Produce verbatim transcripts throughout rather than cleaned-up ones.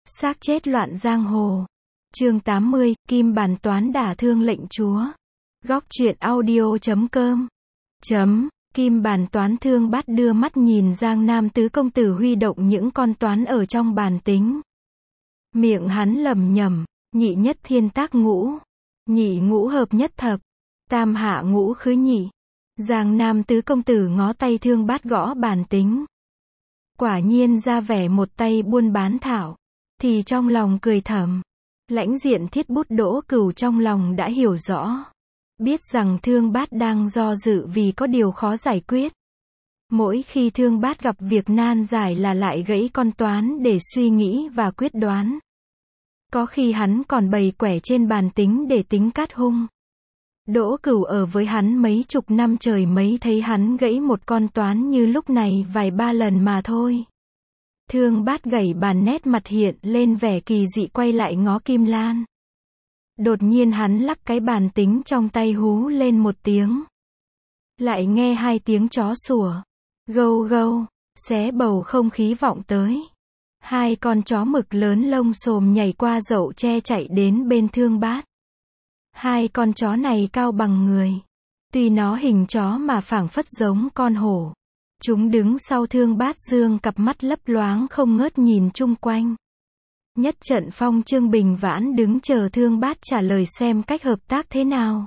Xác chết loạn giang hồ. Chương tám mươi, Kim Bản Toán đả thương lệnh chúa. Góc truyện audio chấm com. Chấm, Kim Bản Toán thương bắt đưa mắt nhìn Giang Nam tứ công tử huy động những con toán ở trong bàn tính. Miệng hắn lẩm nhẩm, nhị nhất thiên tác ngũ, nhị ngũ hợp nhất thập, tam hạ ngũ khứ nhị. Giang Nam tứ công tử ngó tay thương bát gõ bàn tính. Quả nhiên ra vẻ một tay buôn bán thảo, thì trong lòng cười thầm. Lãnh diện thiết bút Đỗ Cửu trong lòng đã hiểu rõ. Biết rằng thương bát đang do dự vì có điều khó giải quyết. Mỗi khi thương bát gặp việc nan giải là lại gãy con toán để suy nghĩ và quyết đoán. Có khi hắn còn bày quẻ trên bàn tính để tính cát hung. Đỗ Cửu ở với hắn mấy chục năm trời mấy thấy hắn gãy một con toán như lúc này vài ba lần mà thôi. Thương bát gẩy bàn nét mặt hiện lên vẻ kỳ dị quay lại ngó Kim Lan. Đột nhiên hắn lắc cái bàn tính trong tay hú lên một tiếng. Lại nghe hai tiếng chó sủa. Gâu gâu, xé bầu không khí vọng tới. Hai con chó mực lớn lông xồm nhảy qua dậu tre chạy đến bên thương bát. Hai con chó này cao bằng người. Tuy nó hình chó mà phảng phất giống con hổ. Chúng đứng sau thương bát dương cặp mắt lấp loáng không ngớt nhìn chung quanh. Nhất trận phong Trương Bình Vãn đứng chờ thương bát trả lời xem cách hợp tác thế nào.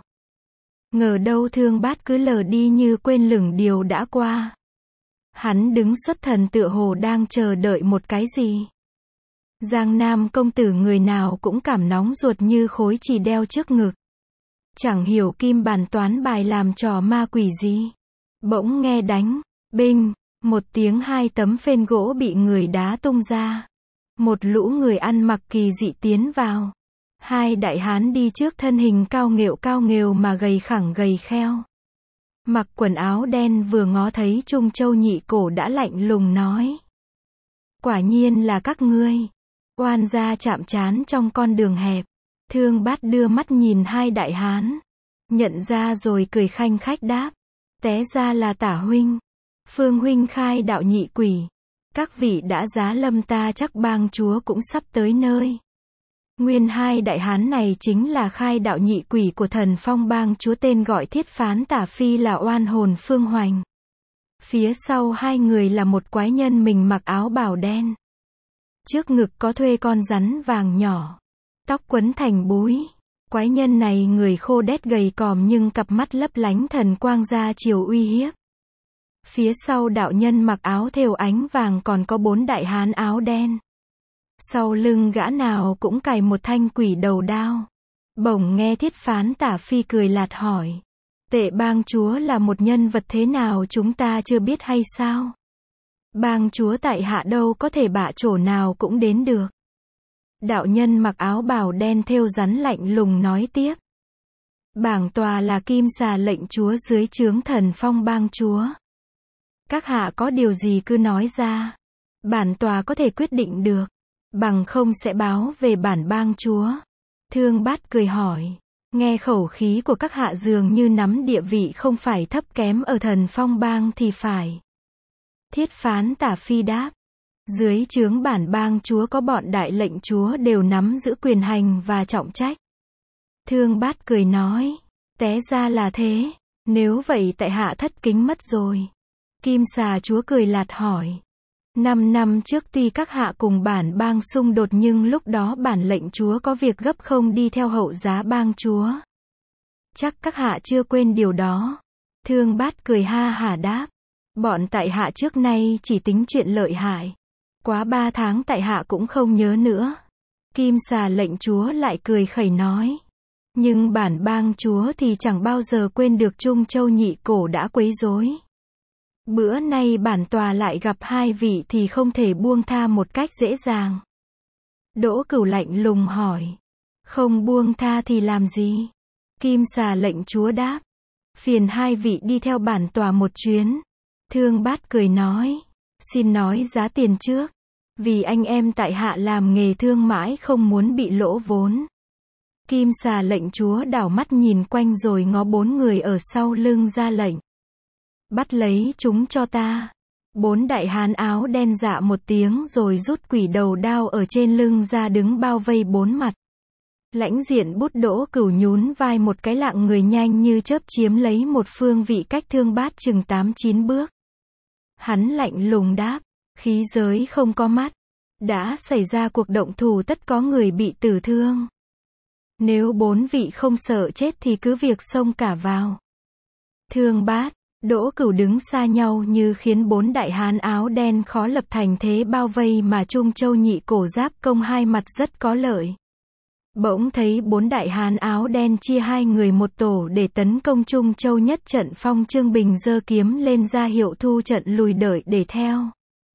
Ngờ đâu thương bát cứ lờ đi như quên lửng điều đã qua. Hắn đứng xuất thần tựa hồ đang chờ đợi một cái gì. Giang Nam công tử người nào cũng cảm nóng ruột như khối chì đeo trước ngực. Chẳng hiểu Kim Bản Toán bài làm trò ma quỷ gì. Bỗng nghe đánh, binh, một tiếng hai tấm phên gỗ bị người đá tung ra. Một lũ người ăn mặc kỳ dị tiến vào. Hai đại hán đi trước thân hình cao nghệu cao nghều mà gầy khẳng gầy kheo. Mặc quần áo đen vừa ngó thấy Trung Châu nhị cổ đã lạnh lùng nói. Quả nhiên là các ngươi. Oan gia chạm trán trong con đường hẹp. Thương bát đưa mắt nhìn hai đại hán. Nhận ra rồi cười khanh khách đáp. Té ra là Tả huynh. Phương huynh khai đạo nhị quỷ. Các vị đã giá lâm ta chắc bang chúa cũng sắp tới nơi. Nguyên hai đại hán này chính là khai đạo nhị quỷ của thần phong bang chúa tên gọi thiết phán Tả Phi là oan hồn Phương Hoành. Phía sau hai người là một quái nhân mình mặc áo bào đen. Trước ngực có thuê con rắn vàng nhỏ. Tóc quấn thành búi. Quái nhân này người khô đét gầy còm nhưng cặp mắt lấp lánh thần quang ra chiều uy hiếp. Phía sau đạo nhân mặc áo thêu ánh vàng còn có bốn đại hán áo đen. Sau lưng gã nào cũng cài một thanh quỷ đầu đao. Bỗng nghe thiết phán Tả Phi cười lạt hỏi. Tệ bang chúa là một nhân vật thế nào chúng ta chưa biết hay sao? Bang chúa tại hạ đâu có thể bạ chỗ nào cũng đến được. Đạo nhân mặc áo bào đen thêu rắn lạnh lùng nói tiếp. Bảng tòa là Kim Xà lệnh chúa dưới trướng thần phong bang chúa. Các hạ có điều gì cứ nói ra. Bản tòa có thể quyết định được. Bằng không sẽ báo về bản bang chúa. Thương bát cười hỏi. Nghe khẩu khí của các hạ dường như nắm địa vị không phải thấp kém ở thần phong bang thì phải. Thiết phán Tả Phi đáp. Dưới trướng bản bang chúa có bọn đại lệnh chúa đều nắm giữ quyền hành và trọng trách. Thương bát cười nói. Té ra là thế. Nếu vậy tại hạ thất kính mất rồi. Kim Xà chúa cười lạt hỏi. Năm năm trước tuy các hạ cùng bản bang xung đột nhưng lúc đó bản lệnh chúa có việc gấp không đi theo hậu giá bang chúa. Chắc các hạ chưa quên điều đó. Thương bát cười ha hả đáp. Bọn tại hạ trước nay chỉ tính chuyện lợi hại. Quá ba tháng tại hạ cũng không nhớ nữa. Kim Xà lệnh chúa lại cười khẩy nói. Nhưng bản bang chúa thì chẳng bao giờ quên được Trung Châu nhị cổ đã quấy rối. Bữa nay bản tòa lại gặp hai vị thì không thể buông tha một cách dễ dàng. Đỗ Cửu lạnh lùng hỏi. Không buông tha thì làm gì? Kim Xà lệnh chúa đáp. Phiền hai vị đi theo bản tòa một chuyến. Thương bát cười nói. Xin nói giá tiền trước. Vì anh em tại hạ làm nghề thương mãi không muốn bị lỗ vốn. Kim Xà lệnh chúa đảo mắt nhìn quanh rồi ngó bốn người ở sau lưng ra lệnh. Bắt lấy chúng cho ta. Bốn đại hán áo đen dạ một tiếng rồi rút quỷ đầu đao ở trên lưng ra đứng bao vây bốn mặt. Lãnh diện Bút Đỗ Cửu nhún vai một cái lạng người nhanh như chớp chiếm lấy một phương vị cách Thương Bát chừng tám chín bước. Hắn lạnh lùng đáp, khí giới không có mắt. Đã xảy ra cuộc động thủ tất có người bị tử thương. Nếu bốn vị không sợ chết thì cứ việc xông cả vào. Thương Bát, Đỗ Cửu đứng xa nhau như khiến bốn đại hán áo đen khó lập thành thế bao vây mà Trung Châu Nhị Cổ giáp công hai mặt rất có lợi. Bỗng thấy bốn đại hán áo đen chia hai người một tổ để tấn công Trung Châu Nhất Trận Phong. Chương Bình giơ kiếm lên ra hiệu thu trận lùi đợi để theo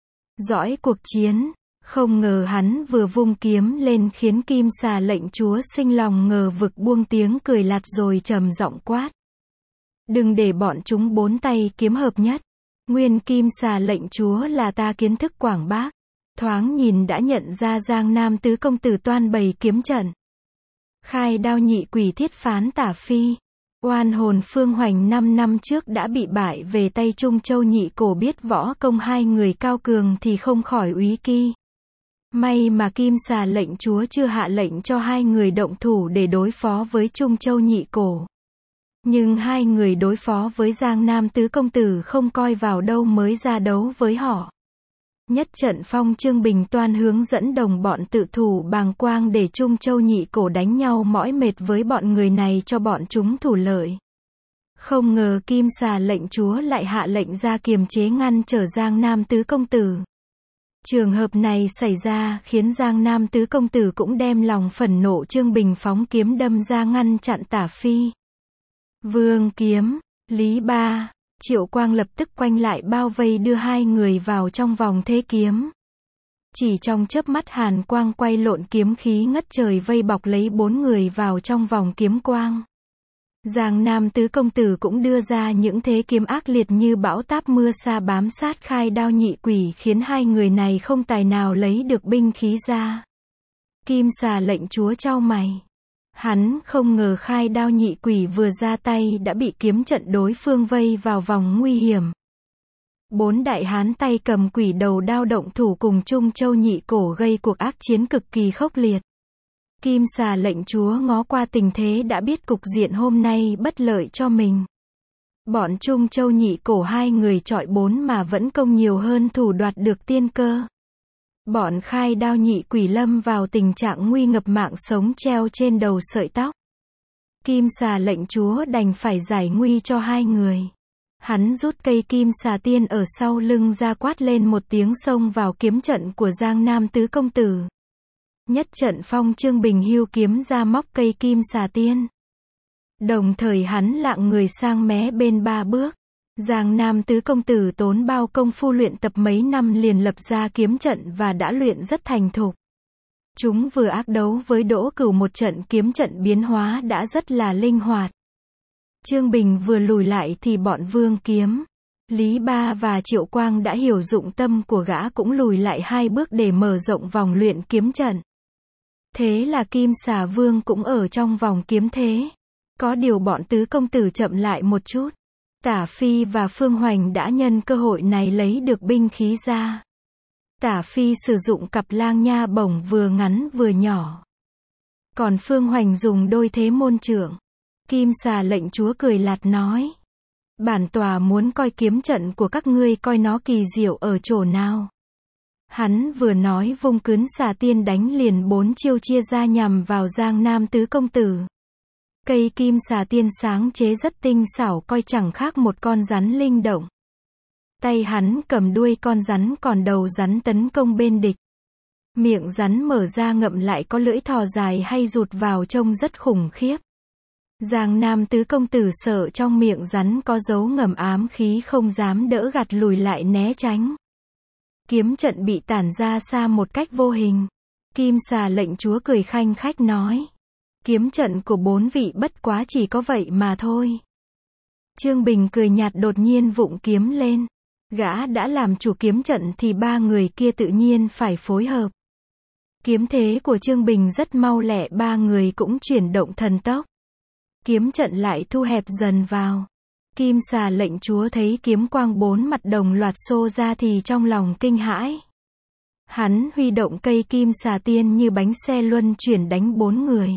dõi cuộc chiến. Không ngờ hắn vừa vung kiếm lên khiến Kim Xà lệnh chúa sinh lòng ngờ vực, buông tiếng cười lạt rồi trầm giọng quát. Đừng để bọn chúng bốn tay kiếm hợp nhất. Nguyên Kim Xà lệnh chúa là ta kiến thức quảng bác. Thoáng nhìn đã nhận ra Giang Nam tứ công tử toan bày kiếm trận. Khai Đao nhị quỷ thiết phán Tả Phi. Oan hồn Phương Hoành năm năm trước đã bị bại về tay Trung Châu Nhị Cổ, biết võ công hai người cao cường thì không khỏi úy kỳ. May mà Kim Xà lệnh chúa chưa hạ lệnh cho hai người động thủ để đối phó với Trung Châu Nhị Cổ. Nhưng hai người đối phó với Giang Nam tứ công tử không coi vào đâu mới ra đấu với họ. Nhất Trận Phong Chương Bình toan hướng dẫn đồng bọn tự thủ bàng quang để Trung Châu Nhị Cổ đánh nhau mỏi mệt với bọn người này cho bọn chúng thủ lợi. Không ngờ Kim Xà lệnh chúa lại hạ lệnh ra kiềm chế ngăn trở Giang Nam tứ công tử. Trường hợp này xảy ra khiến Giang Nam tứ công tử cũng đem lòng phẫn nộ. Chương Bình phóng kiếm đâm ra ngăn chặn Tả Phi. Vương Kiếm, Lý Ba, Triệu Quang lập tức quanh lại bao vây đưa hai người vào trong vòng thế kiếm. Chỉ trong chớp mắt hàn quang quay lộn, kiếm khí ngất trời vây bọc lấy bốn người vào trong vòng kiếm quang. Giang Nam tứ công tử cũng đưa ra những thế kiếm ác liệt như bão táp mưa sa bám sát Khai Đao nhị quỷ, khiến hai người này không tài nào lấy được binh khí ra. Kim Xà lệnh chúa chau mày. Hắn không ngờ Khai Đao nhị quỷ vừa ra tay đã bị kiếm trận đối phương vây vào vòng nguy hiểm. Bốn đại hán tay cầm quỷ đầu đao động thủ cùng Trung Châu Nhị Cổ gây cuộc ác chiến cực kỳ khốc liệt. Kim Xà lệnh chúa ngó qua tình thế đã biết cục diện hôm nay bất lợi cho mình. Bọn Trung Châu Nhị Cổ hai người chọi bốn mà vẫn công nhiều hơn thủ, đoạt được tiên cơ. Bọn Khai Đao nhị quỷ lâm vào tình trạng nguy ngập, mạng sống treo trên đầu sợi tóc. Kim Xà lệnh chúa đành phải giải nguy cho hai người. Hắn rút cây Kim Xà tiên ở sau lưng ra, quát lên một tiếng xông vào kiếm trận của Giang Nam tứ công tử. Nhất Trận Phong Chương Bình hưu kiếm ra móc cây Kim Xà tiên. Đồng thời hắn lạng người sang mé bên ba bước. Giang Nam tứ công tử tốn bao công phu luyện tập mấy năm liền lập ra kiếm trận và đã luyện rất thành thục. Chúng vừa ác đấu với Đỗ Cửu một trận, kiếm trận biến hóa đã rất là linh hoạt. Chương Bình vừa lùi lại thì bọn Vương Kiếm, Lý Ba và Triệu Quang đã hiểu dụng tâm của gã, cũng lùi lại hai bước để mở rộng vòng luyện kiếm trận. Thế là Kim Xà Vương cũng ở trong vòng kiếm thế. Có điều bọn tứ công tử chậm lại một chút. Tả Phi và Phương Hoành đã nhân cơ hội này lấy được binh khí ra. Tả Phi sử dụng cặp lang nha bổng vừa ngắn vừa nhỏ. Còn Phương Hoành dùng đôi thế môn trượng. Kim Xà lệnh chúa cười lạt nói. Bản tòa muốn coi kiếm trận của các ngươi coi nó kỳ diệu ở chỗ nào. Hắn vừa nói vung cướn xà tiên đánh liền bốn chiêu chia ra nhằm vào Giang Nam tứ công tử. Cây Kim Xà tiên sáng chế rất tinh xảo, coi chẳng khác một con rắn linh động. Tay hắn cầm đuôi con rắn, còn đầu rắn tấn công bên địch. Miệng rắn mở ra ngậm lại có lưỡi thò dài hay rụt vào, trông rất khủng khiếp. Giang Nam tứ công tử sợ trong miệng rắn có dấu ngầm ám khí, không dám đỡ, gạt lùi lại né tránh. Kiếm trận bị tản ra xa một cách vô hình. Kim Xà lệnh chúa cười khanh khách nói. Kiếm trận của bốn vị bất quá chỉ có vậy mà thôi. Chương Bình cười nhạt đột nhiên vụng kiếm lên. Gã đã làm chủ kiếm trận thì ba người kia tự nhiên phải phối hợp. Kiếm thế của Chương Bình rất mau lẹ, ba người cũng chuyển động thần tốc. Kiếm trận lại thu hẹp dần vào. Kim xà lệnh chúa thấy kiếm quang bốn mặt đồng loạt xô ra thì trong lòng kinh hãi. Hắn huy động cây kim xà tiên như bánh xe luân chuyển đánh bốn người.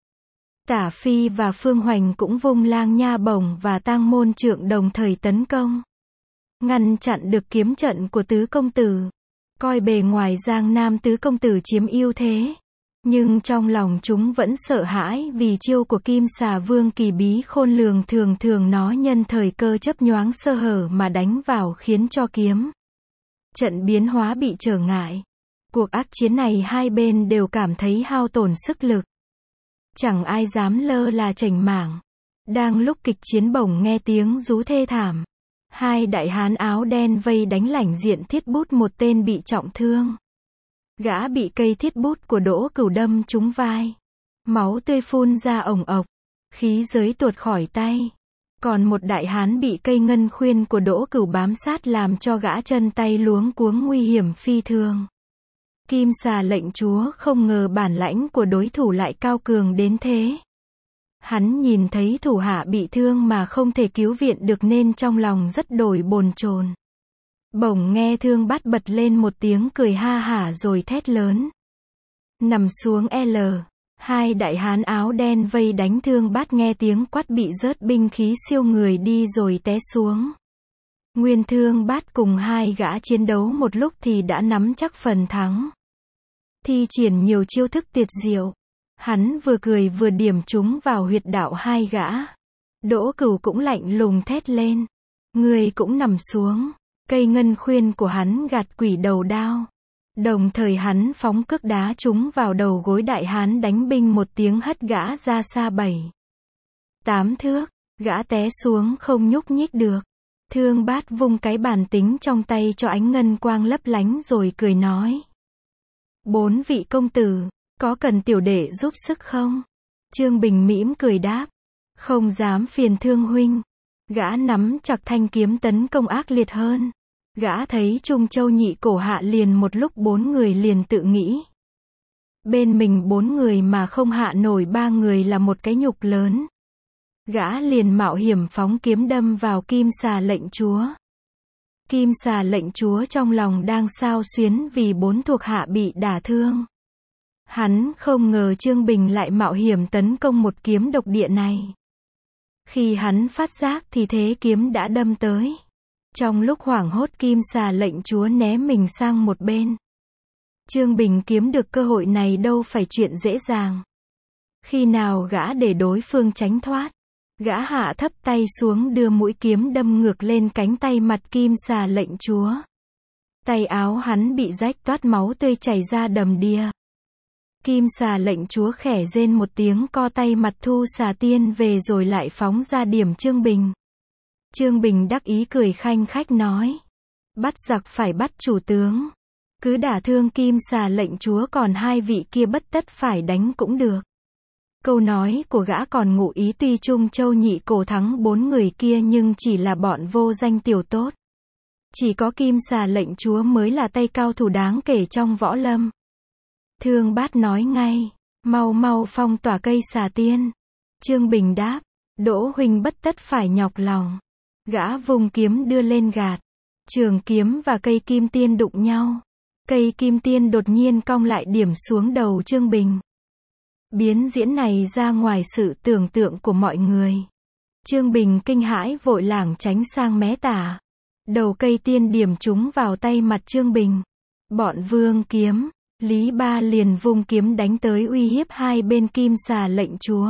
Tả Phi và Phương Hoành cũng vung lang nha bổng và tang môn trượng đồng thời tấn công. Ngăn chặn được kiếm trận của tứ công tử. Coi bề ngoài Giang Nam tứ công tử chiếm ưu thế. Nhưng trong lòng chúng vẫn sợ hãi vì chiêu của Kim xà vương kỳ bí khôn lường, thường thường nó nhân thời cơ chấp nhoáng sơ hở mà đánh vào khiến cho kiếm trận biến hóa bị trở ngại. Cuộc ác chiến này hai bên đều cảm thấy hao tổn sức lực. Chẳng ai dám lơ là chảnh mảng. Đang lúc kịch chiến bỗng nghe tiếng rú thê thảm. Hai đại hán áo đen vây đánh lãnh diện Thiết Bút, một tên bị trọng thương. Gã bị cây thiết bút của Đỗ Cửu đâm trúng vai. Máu tươi phun ra ồng ộc. Khí giới tuột khỏi tay. Còn một đại hán bị cây ngân khuyên của Đỗ Cửu bám sát làm cho gã chân tay luống cuống nguy hiểm phi thường. Kim xà lệnh chúa không ngờ bản lãnh của đối thủ lại cao cường đến thế. Hắn nhìn thấy thủ hạ bị thương mà không thể cứu viện được nên trong lòng rất đổi bồn chồn. Bỗng nghe Thương Bát bật lên một tiếng cười ha hả rồi thét lớn. Nằm xuống L. Hai đại hán áo đen vây đánh Thương Bát nghe tiếng quát bị rớt binh khí siêu người đi rồi té xuống. Nguyên Thương Bát cùng hai gã chiến đấu một lúc thì đã nắm chắc phần thắng. Thi triển nhiều chiêu thức tuyệt diệu. Hắn vừa cười vừa điểm chúng vào huyệt đạo hai gã. Đỗ Cửu cũng lạnh lùng thét lên. Người cũng nằm xuống. Cây ngân khuyên của hắn gạt quỷ đầu đao. Đồng thời hắn phóng cước đá chúng vào đầu gối đại hán đánh binh, một tiếng hất gã ra xa bảy tám thước. Gã té xuống không nhúc nhích được. Thương Bát vung cái bàn tính trong tay cho ánh ngân quang lấp lánh rồi cười nói. Bốn vị công tử, có cần tiểu đệ giúp sức không? Trương Bình mỉm cười đáp. Không dám phiền Thương huynh. Gã nắm chặt thanh kiếm tấn công ác liệt hơn. Gã thấy Trung Châu nhị cổ hạ liền một lúc bốn người liền tự nghĩ. Bên mình bốn người mà không hạ nổi ba người là một cái nhục lớn. Gã liền mạo hiểm phóng kiếm đâm vào Kim xà lệnh chúa. Kim xà lệnh chúa trong lòng đang xao xuyến vì bốn thuộc hạ bị đả thương. Hắn không ngờ Trương Bình lại mạo hiểm tấn công một kiếm độc địa này. Khi hắn phát giác thì thế kiếm đã đâm tới. Trong lúc hoảng hốt Kim xà lệnh chúa ném mình sang một bên. Trương Bình kiếm được cơ hội này đâu phải chuyện dễ dàng. Khi nào gã để đối phương tránh thoát, gã hạ thấp tay xuống đưa mũi kiếm đâm ngược lên cánh tay mặt Kim xà lệnh chúa. Tay áo hắn bị rách toát máu tươi chảy ra đầm đìa. Kim xà lệnh chúa khẽ rên một tiếng co tay mặt thu xà tiên về rồi lại phóng ra điểm Trương Bình. Trương Bình đắc ý cười khanh khách nói. Bắt giặc phải bắt chủ tướng. Cứ đả thương Kim xà lệnh chúa còn hai vị kia bất tất phải đánh cũng được. Câu nói của gã còn ngụ ý tuy Trung Châu nhị cổ thắng bốn người kia nhưng chỉ là bọn vô danh tiểu tốt. Chỉ có Kim xà lệnh chúa mới là tay cao thủ đáng kể trong võ lâm. Thương Bát nói ngay. Mau mau phong tỏa cây xà tiên. Trương Bình đáp. Đỗ huynh bất tất phải nhọc lòng. Gã vùng kiếm đưa lên gạt. Trường kiếm và cây kim tiên đụng nhau. Cây kim tiên đột nhiên cong lại điểm xuống đầu Trương Bình. Biến diễn này ra ngoài sự tưởng tượng của mọi người. Trương Bình kinh hãi vội lảng tránh sang mé tả. Đầu cây tiên điểm trúng vào tay mặt Trương Bình. Bọn Vương Kiếm, Lý Ba liền vung kiếm đánh tới uy hiếp hai bên Kim xà lệnh chúa.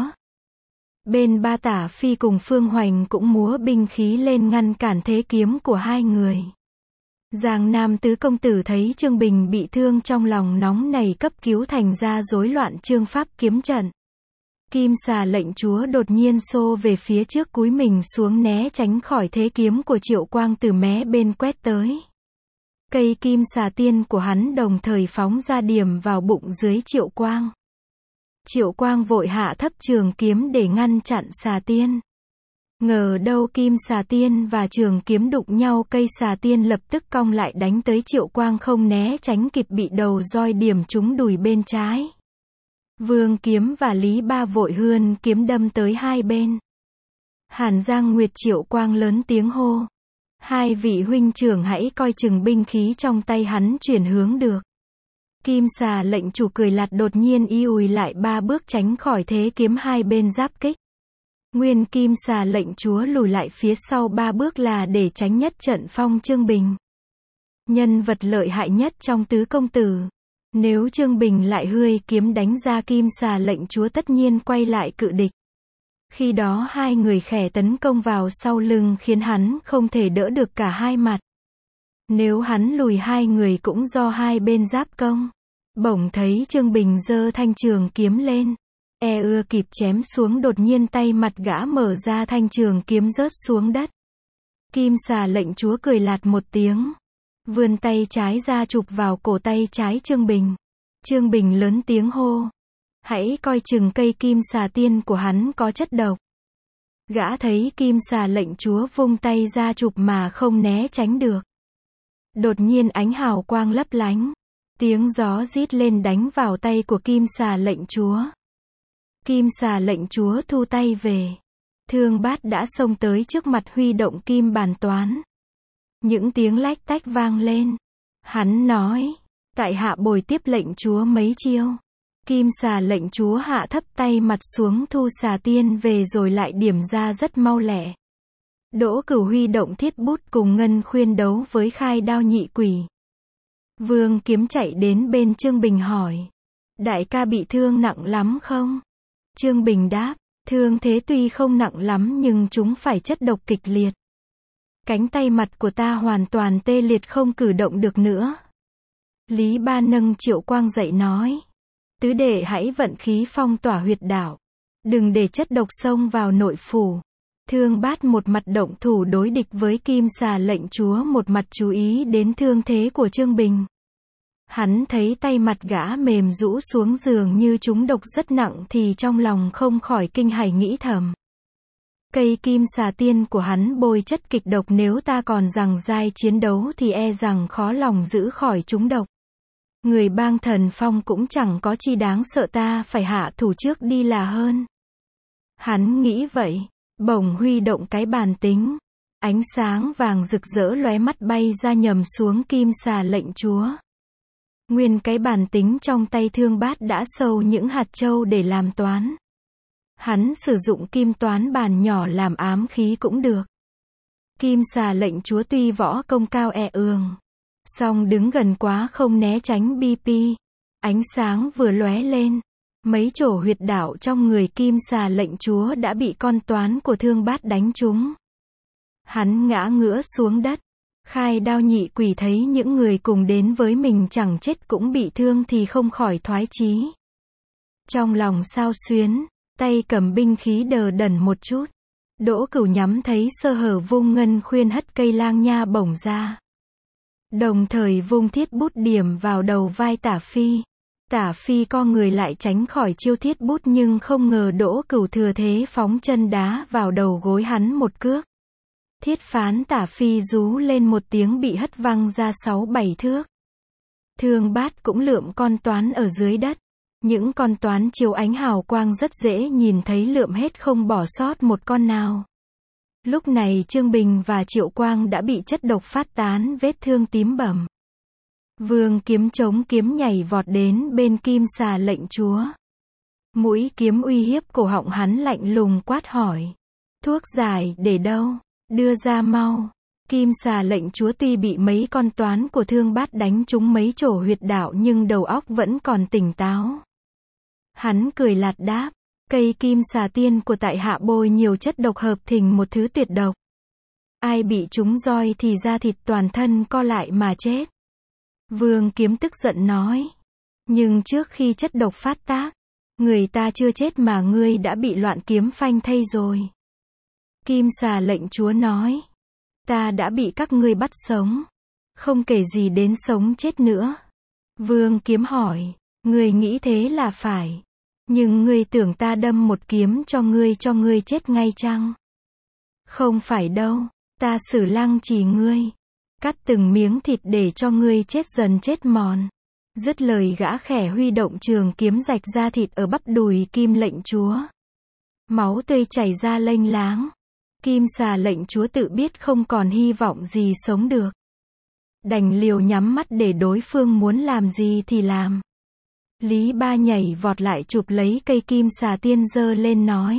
Bên Ba Tả Phi cùng Phương Hoành cũng múa binh khí lên ngăn cản thế kiếm của hai người. Giang Nam tứ công tử thấy Trương Bình bị thương trong lòng nóng nảy cấp cứu thành ra rối loạn chương pháp kiếm trận. Kim xà lệnh chúa đột nhiên xô về phía trước cúi mình xuống né tránh khỏi thế kiếm của Triệu Quang từ mé bên quét tới. Cây kim xà tiên của hắn đồng thời phóng ra điểm vào bụng dưới Triệu Quang. Triệu Quang vội hạ thấp trường kiếm để ngăn chặn xà tiên. Ngờ đâu kim xà tiên và trường kiếm đụng nhau, cây xà tiên lập tức cong lại đánh tới Triệu Quang không né tránh kịp bị đầu roi điểm trúng đùi bên trái. Vương Kiếm và Lý Ba vội hươn kiếm đâm tới hai bên. Hàn Giang Nguyệt Triệu Quang lớn tiếng hô. Hai vị huynh trưởng hãy coi chừng binh khí trong tay hắn chuyển hướng được. Kim xà lệnh chủ cười lạt đột nhiên y ùi lại ba bước tránh khỏi thế kiếm hai bên giáp kích. Nguyên Kim xà lệnh chúa lùi lại phía sau ba bước là để tránh nhất trận phong Trương Bình. Nhân vật lợi hại nhất trong tứ công tử. Nếu Trương Bình lại hươi kiếm đánh ra Kim xà lệnh chúa tất nhiên quay lại cự địch. Khi đó hai người khẽ tấn công vào sau lưng khiến hắn không thể đỡ được cả hai mặt. Nếu hắn lùi hai người cũng do hai bên giáp công. Bỗng thấy Trương Bình giơ thanh trường kiếm lên. E ưa kịp chém xuống đột nhiên tay mặt gã mở ra thanh trường kiếm rớt xuống đất. Kim xà lệnh chúa cười lạt một tiếng. Vươn tay trái ra chụp vào cổ tay trái Trương Bình. Trương Bình lớn tiếng hô. Hãy coi chừng cây kim xà tiên của hắn có chất độc. Gã thấy kim xà lệnh chúa vung tay ra chụp mà không né tránh được. Đột nhiên ánh hào quang lấp lánh. Tiếng gió rít lên đánh vào tay của kim xà lệnh chúa. Kim xà lệnh chúa thu tay về. Thương Bát đã xông tới trước mặt huy động kim bàn toán. Những tiếng lách tách vang lên. Hắn nói. Tại hạ bồi tiếp lệnh chúa mấy chiêu. Kim xà lệnh chúa hạ thấp tay mặt xuống thu xà tiên về rồi lại điểm ra rất mau lẹ. Đỗ Cửu huy động thiết bút cùng Ngân Khuyên đấu với khai đao nhị quỷ. Vương Kiếm chạy đến bên Trương Bình hỏi. Đại ca bị thương nặng lắm không? Trương Bình đáp. Thương thế tuy không nặng lắm nhưng chúng phải chất độc kịch liệt. Cánh tay mặt của ta hoàn toàn tê liệt không cử động được nữa. Lý Ba nâng Triệu Quang dậy nói. Tứ đệ hãy vận khí phong tỏa huyệt đạo. Đừng để chất độc xông vào nội phủ. Thương Bát một mặt động thủ đối địch với kim xà lệnh chúa một mặt chú ý đến thương thế của Trương Bình. Hắn thấy tay mặt gã mềm rũ xuống giường như chúng độc rất nặng thì trong lòng không khỏi kinh hãi nghĩ thầm. Cây kim xà tiên của hắn bôi chất kịch độc nếu ta còn giằng dai chiến đấu thì e rằng khó lòng giữ khỏi chúng độc. Người Bang Thần Phong cũng chẳng có chi đáng sợ ta phải hạ thủ trước đi là hơn. Hắn nghĩ vậy, bỗng huy động cái bàn tính. Ánh sáng vàng rực rỡ lóe mắt bay ra nhầm xuống kim xà lệnh chúa. Nguyên cái bàn tính trong tay Thương Bát đã sâu những hạt châu để làm toán. Hắn sử dụng kim toán bàn nhỏ làm ám khí cũng được. Kim xà lệnh chúa tuy võ công cao e ương. Song đứng gần quá không né tránh bê pê. Ánh sáng vừa lóe lên. Mấy chỗ huyệt đạo trong người kim xà lệnh chúa đã bị con toán của Thương Bát đánh trúng. Hắn ngã ngửa xuống đất. Khai đao nhị quỷ thấy những người cùng đến với mình chẳng chết cũng bị thương thì không khỏi thoái chí. Trong lòng xao xuyến, tay cầm binh khí đờ đẫn một chút. Đỗ Cửu nhắm thấy sơ hở vung Ngân Khuyên hất cây lang nha bổng ra. Đồng thời vung thiết bút điểm vào đầu vai Tả Phi. Tả Phi co người lại tránh khỏi chiêu thiết bút nhưng không ngờ Đỗ Cửu thừa thế phóng chân đá vào đầu gối hắn một cước. Thiết phán Tả Phi rú lên một tiếng bị hất văng ra sáu bảy thước. Thương Bát cũng lượm con toán ở dưới đất. Những con toán chiếu ánh hào quang rất dễ nhìn thấy lượm hết không bỏ sót một con nào. Lúc này Trương Bình và Triệu Quang đã bị chất độc phát tán vết thương tím bầm. Vương Kiếm chống kiếm nhảy vọt đến bên kim xà lệnh chúa. Mũi kiếm uy hiếp cổ họng hắn lạnh lùng quát hỏi. Thuốc giải để đâu? Đưa ra mau. Kim xà lệnh chúa tuy bị mấy con toán của Thương Bát đánh trúng mấy chỗ huyệt đạo nhưng đầu óc vẫn còn tỉnh táo. Hắn cười lạt đáp. Cây kim xà tiên của tại hạ bôi nhiều chất độc hợp thành một thứ tuyệt độc. Ai bị trúng roi thì da thịt toàn thân co lại mà chết. Vương Kiếm tức giận nói. Nhưng trước khi chất độc phát tác, người ta chưa chết mà ngươi đã bị loạn kiếm phanh thây rồi. Kim xà lệnh chúa nói. Ta đã bị các ngươi bắt sống. Không kể gì đến sống chết nữa. Vương Kiếm hỏi. Ngươi nghĩ thế là phải. Nhưng ngươi tưởng ta đâm một kiếm cho ngươi cho ngươi chết ngay chăng? Không phải đâu. Ta xử lăng trì ngươi. Cắt từng miếng thịt để cho ngươi chết dần chết mòn. Dứt lời gã khẽ huy động trường kiếm rạch ra thịt ở bắp đùi kim lệnh chúa. Máu tươi chảy ra lênh láng. Kim xà lệnh chúa tự biết không còn hy vọng gì sống được. Đành liều nhắm mắt để đối phương muốn làm gì thì làm. Lý Ba nhảy vọt lại chụp lấy cây kim xà tiên giơ lên nói.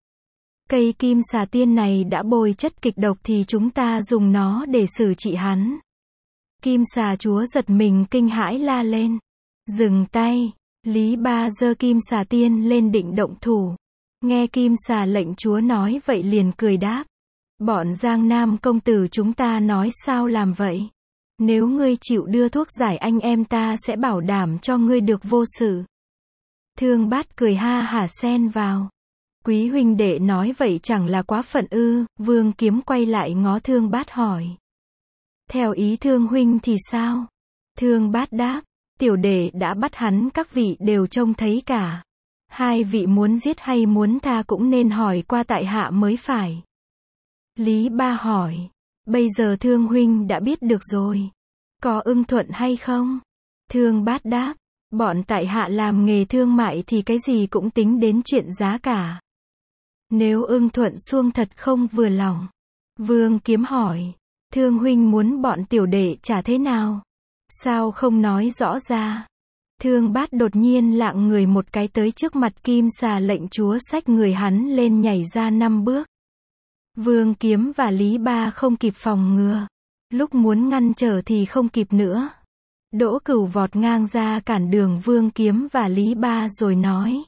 Cây kim xà tiên này đã bồi chất kịch độc thì chúng ta dùng nó để xử trị hắn. Kim xà chúa giật mình kinh hãi la lên. Dừng tay. Lý Ba giơ kim xà tiên lên định động thủ. Nghe kim xà lệnh chúa nói vậy liền cười đáp. Bọn Giang Nam công tử chúng ta nói sao làm vậy? Nếu ngươi chịu đưa thuốc giải anh em ta sẽ bảo đảm cho ngươi được vô sự. Thương Bát cười ha hả xen vào. Quý huynh đệ nói vậy chẳng là quá phận ư? Vương Kiếm quay lại ngó Thương Bát hỏi. Theo ý Thương huynh thì sao? Thương Bát đáp. Tiểu đệ đã bắt hắn các vị đều trông thấy cả. Hai vị muốn giết hay muốn tha cũng nên hỏi qua tại hạ mới phải. Lý Ba hỏi. Bây giờ Thương huynh đã biết được rồi. Có ưng thuận hay không? Thương Bát đáp. Bọn tại hạ làm nghề thương mại thì cái gì cũng tính đến chuyện giá cả. Nếu ưng thuận xuông thật không vừa lòng. Vương Kiếm hỏi. Thương huynh muốn bọn tiểu đệ trả thế nào? Sao không nói rõ ra? Thương Bát đột nhiên lạng người một cái tới trước mặt kim xà lệnh chúa xách người hắn lên nhảy ra năm bước. Vương Kiếm và Lý Ba không kịp phòng ngừa. Lúc muốn ngăn trở thì không kịp nữa. Đỗ Cửu vọt ngang ra cản đường Vương Kiếm và Lý Ba rồi nói.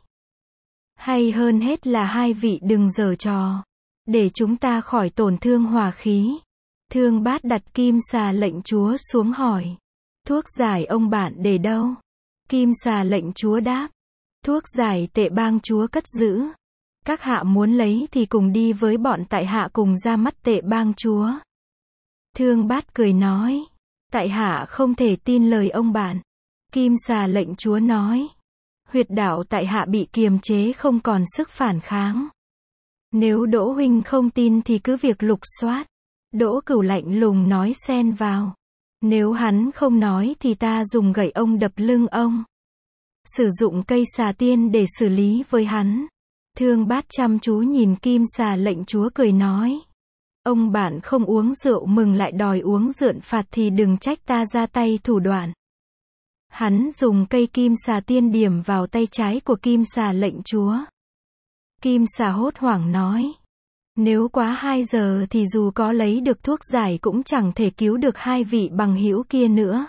Hay hơn hết là hai vị đừng giở trò. Để chúng ta khỏi tổn thương hòa khí. Thương Bát đặt kim xà lệnh chúa xuống hỏi. Thuốc giải ông bạn để đâu? Kim xà lệnh chúa đáp. Thuốc giải tệ bang chúa cất giữ. Các hạ muốn lấy thì cùng đi với bọn tại hạ cùng ra mắt tệ bang chúa. Thương Bát cười nói. Tại hạ không thể tin lời ông bạn. Kim xà lệnh chúa nói. Huyệt đạo tại hạ bị kiềm chế không còn sức phản kháng. Nếu Đỗ huynh không tin thì cứ việc lục soát. Đỗ Cửu lạnh lùng nói xen vào. Nếu hắn không nói thì ta dùng gậy ông đập lưng ông. Sử dụng cây xà tiên để xử lý với hắn. Thương Bát chăm chú nhìn kim xà lệnh chúa cười nói. Ông bạn không uống rượu mừng lại đòi uống rượu phạt thì đừng trách ta ra tay thủ đoạn. Hắn dùng cây kim xà tiên điểm vào tay trái của kim xà lệnh chúa. Kim xà hốt hoảng nói. Nếu quá hai giờ thì dù có lấy được thuốc giải cũng chẳng thể cứu được hai vị bằng hữu kia nữa.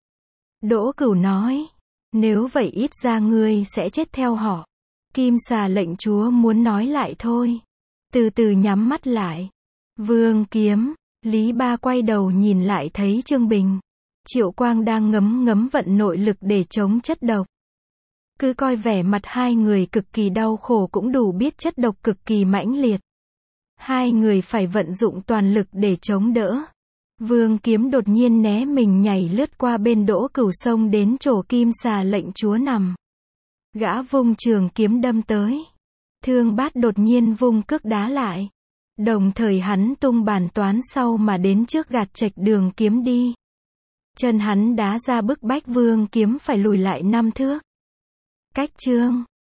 Đỗ Cửu nói. Nếu vậy ít ra ngươi sẽ chết theo họ. Kim xà lệnh chúa muốn nói lại thôi. Từ từ nhắm mắt lại. Vương Kiếm, Lý Ba quay đầu nhìn lại thấy Trương Bình. Triệu Quang đang ngấm ngấm vận nội lực để chống chất độc. Cứ coi vẻ mặt hai người cực kỳ đau khổ cũng đủ biết chất độc cực kỳ mãnh liệt. Hai người phải vận dụng toàn lực để chống đỡ. Vương Kiếm đột nhiên né mình nhảy lướt qua bên Đỗ Cửu xông đến chỗ kim xà lệnh chúa nằm. Gã vung trường kiếm đâm tới. Thương Bát đột nhiên vung cước đá lại. Đồng thời hắn tung bàn toán sau mà đến trước gạt chệch đường kiếm đi. Chân hắn đá ra bức bách Vương Kiếm phải lùi lại năm thước. Cách chương